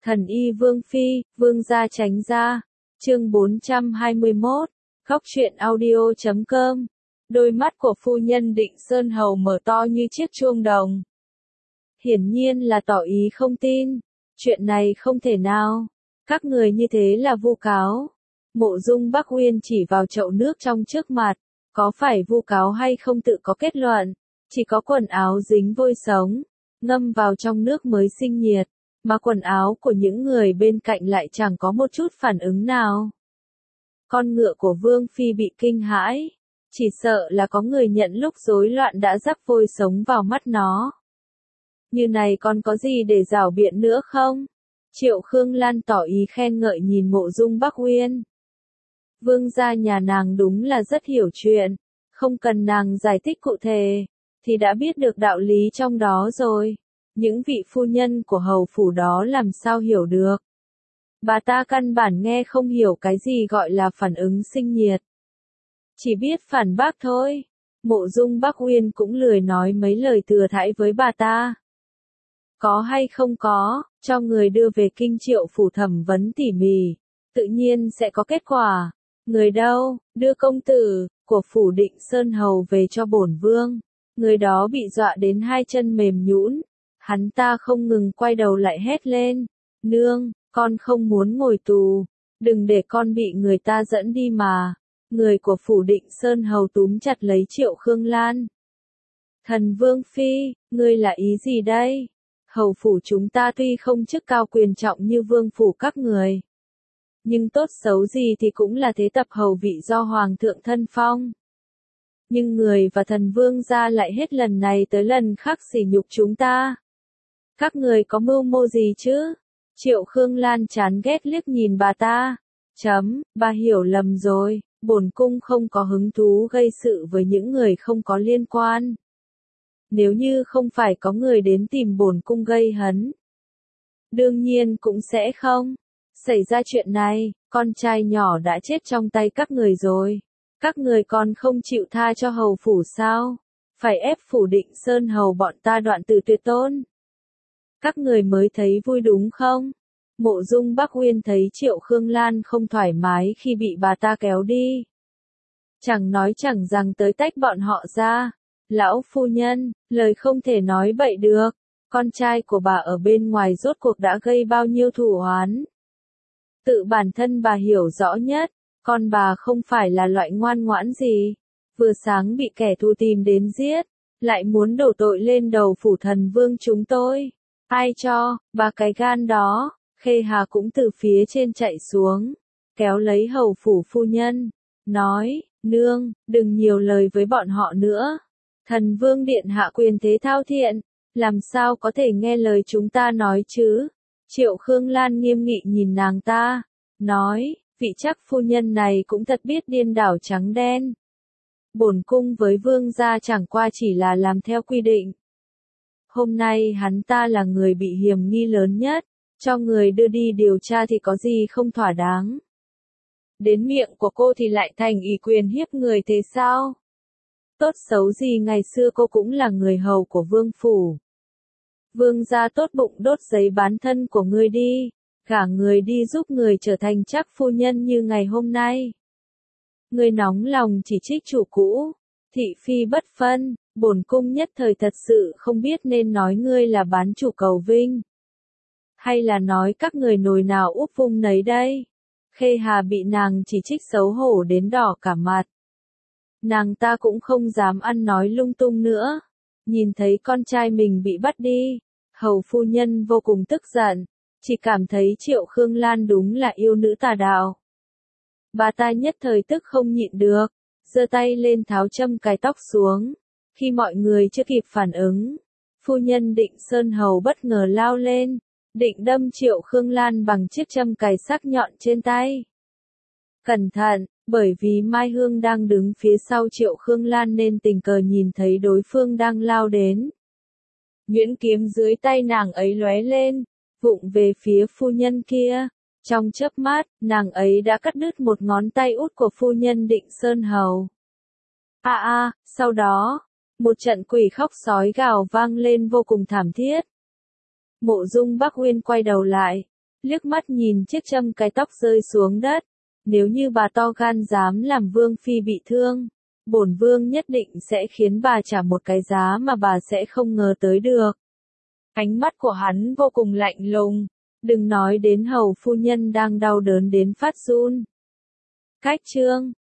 Thần y Vương Phi, Vương gia tránh ra. Chương 421, Góc truyện audio.com. Đôi mắt của phu nhân Định Sơn Hầu mở to như chiếc chuông đồng. Hiển nhiên là tỏ ý không tin. Chuyện này không thể nào. Các người như thế là vu cáo. Mộ Dung Bắc Uyên chỉ vào chậu nước trong trước mặt. Có phải vu cáo hay không tự có kết luận. Chỉ có quần áo dính vôi sống, ngâm vào trong nước mới sinh nhiệt. Mà quần áo của những người bên cạnh lại chẳng có một chút phản ứng nào. Con ngựa của Vương Phi bị kinh hãi. Chỉ sợ là có người nhận lúc rối loạn đã rắc vôi sống vào mắt nó. Như này còn có gì để rảo biện nữa không? Triệu Khương Lan tỏ ý khen ngợi nhìn Mộ Dung Bắc Uyên. Vương gia nhà nàng đúng là rất hiểu chuyện. Không cần nàng giải thích cụ thể, thì đã biết được đạo lý trong đó rồi. Những vị phu nhân của hầu phủ đó làm sao hiểu được. Bà ta căn bản nghe không hiểu cái gì gọi là phản ứng sinh nhiệt. Chỉ biết phản bác thôi. Mộ Dung Bắc Uyên cũng lười nói mấy lời thừa thãi với bà ta. Có hay không có, cho người đưa về kinh Triệu phủ thẩm vấn tỉ mỉ, tự nhiên sẽ có kết quả. Người đâu, đưa công tử của phủ Định Sơn Hầu về cho bổn vương. Người đó bị dọa đến hai chân mềm nhũn. Hắn ta không ngừng quay đầu lại hét lên. Nương, con không muốn ngồi tù. Đừng để con bị người ta dẫn đi mà. Người của phủ Định Sơn Hầu túm chặt lấy Triệu Khương Lan. Thần Vương Phi, ngươi là ý gì đây? Hầu phủ chúng ta tuy không chức cao quyền trọng như vương phủ các người. Nhưng tốt xấu gì thì cũng là thế tập hầu vị do Hoàng thượng thân phong. Nhưng người và thần vương gia lại hết lần này tới lần khác sỉ nhục chúng ta. Các người có mưu mô gì chứ? Triệu Khương Lan chán ghét liếc nhìn bà ta. Bà hiểu lầm rồi, bổn cung không có hứng thú gây sự với những người không có liên quan. Nếu như không phải có người đến tìm bổn cung gây hấn, đương nhiên cũng sẽ không xảy ra chuyện này. Con trai nhỏ đã chết trong tay các người rồi. Các người còn không chịu tha cho hầu phủ sao? Phải ép phủ Định Sơn Hầu bọn ta đoạn tử tuyệt tôn. Các người mới thấy vui đúng không? Mộ Dung Bắc Uyên thấy Triệu Khương Lan không thoải mái khi bị bà ta kéo đi. Chẳng nói chẳng rằng tới tách bọn họ ra. Lão phu nhân, lời không thể nói bậy được. Con trai của bà ở bên ngoài rốt cuộc đã gây bao nhiêu thù oán. Tự bản thân bà hiểu rõ nhất. Con bà không phải là loại ngoan ngoãn gì. Vừa sáng bị kẻ thù tìm đến giết. Lại muốn đổ tội lên đầu phủ thần vương chúng tôi. Ai cho, bà cái gan đó. Khê Hà cũng từ phía trên chạy xuống. Kéo lấy hầu phủ phu nhân. Nói, nương, đừng nhiều lời với bọn họ nữa. Thần vương điện hạ quyền thế thao thiện. Làm sao có thể nghe lời chúng ta nói chứ? Triệu Khương Lan nghiêm nghị nhìn nàng ta. Nói, vị chắc phu nhân này cũng thật biết điên đảo trắng đen. Bổn cung với vương gia chẳng qua chỉ là làm theo quy định. Hôm nay hắn ta là người bị hiểm nghi lớn nhất. Cho người đưa đi điều tra thì có gì không thỏa đáng. Đến miệng của cô thì lại thành ủy quyền hiếp người thế sao? Tốt xấu gì ngày xưa cô cũng là người hầu của vương phủ. Vương gia tốt bụng đốt giấy bán thân của ngươi đi. Gả người đi giúp người trở thành chắc phu nhân như ngày hôm nay. Ngươi nóng lòng chỉ trích chủ cũ. Thị phi bất phân. Bổn cung nhất thời thật sự không biết nên nói ngươi là bán chủ cầu vinh. Hay là nói các người nồi nào úp vung nấy đây. Khê Hà bị nàng chỉ trích xấu hổ đến đỏ cả mặt. Nàng ta cũng không dám ăn nói lung tung nữa. Nhìn thấy con trai mình bị bắt đi. Hầu phu nhân vô cùng tức giận. Chỉ cảm thấy Triệu Khương Lan đúng là yêu nữ tà đạo. Bà ta nhất thời tức không nhịn được. Giơ tay lên tháo châm cài tóc xuống. Khi mọi người chưa kịp phản ứng. Phu nhân Định Sơn Hầu bất ngờ lao lên. Định đâm Triệu Khương Lan bằng chiếc châm cài sắc nhọn trên tay. Cẩn thận, bởi vì Mai Hương đang đứng phía sau Triệu Khương Lan nên tình cờ nhìn thấy đối phương đang lao đến. Nhuyễn kiếm dưới tay nàng ấy lóe lên, vụng về phía phu nhân kia. Trong chớp mắt, nàng ấy đã cắt đứt một ngón tay út của phu nhân Định Sơn Hầu. Sau đó, một trận quỷ khóc sói gào vang lên vô cùng thảm thiết. Mộ Dung Bắc Uyên quay đầu lại, liếc mắt nhìn chiếc châm cài tóc rơi xuống đất. Nếu như bà to gan dám làm vương phi bị thương, bổn vương nhất định sẽ khiến bà trả một cái giá mà bà sẽ không ngờ tới được. Ánh mắt của hắn vô cùng lạnh lùng, đừng nói đến hầu phu nhân đang đau đớn đến phát run. Cách chương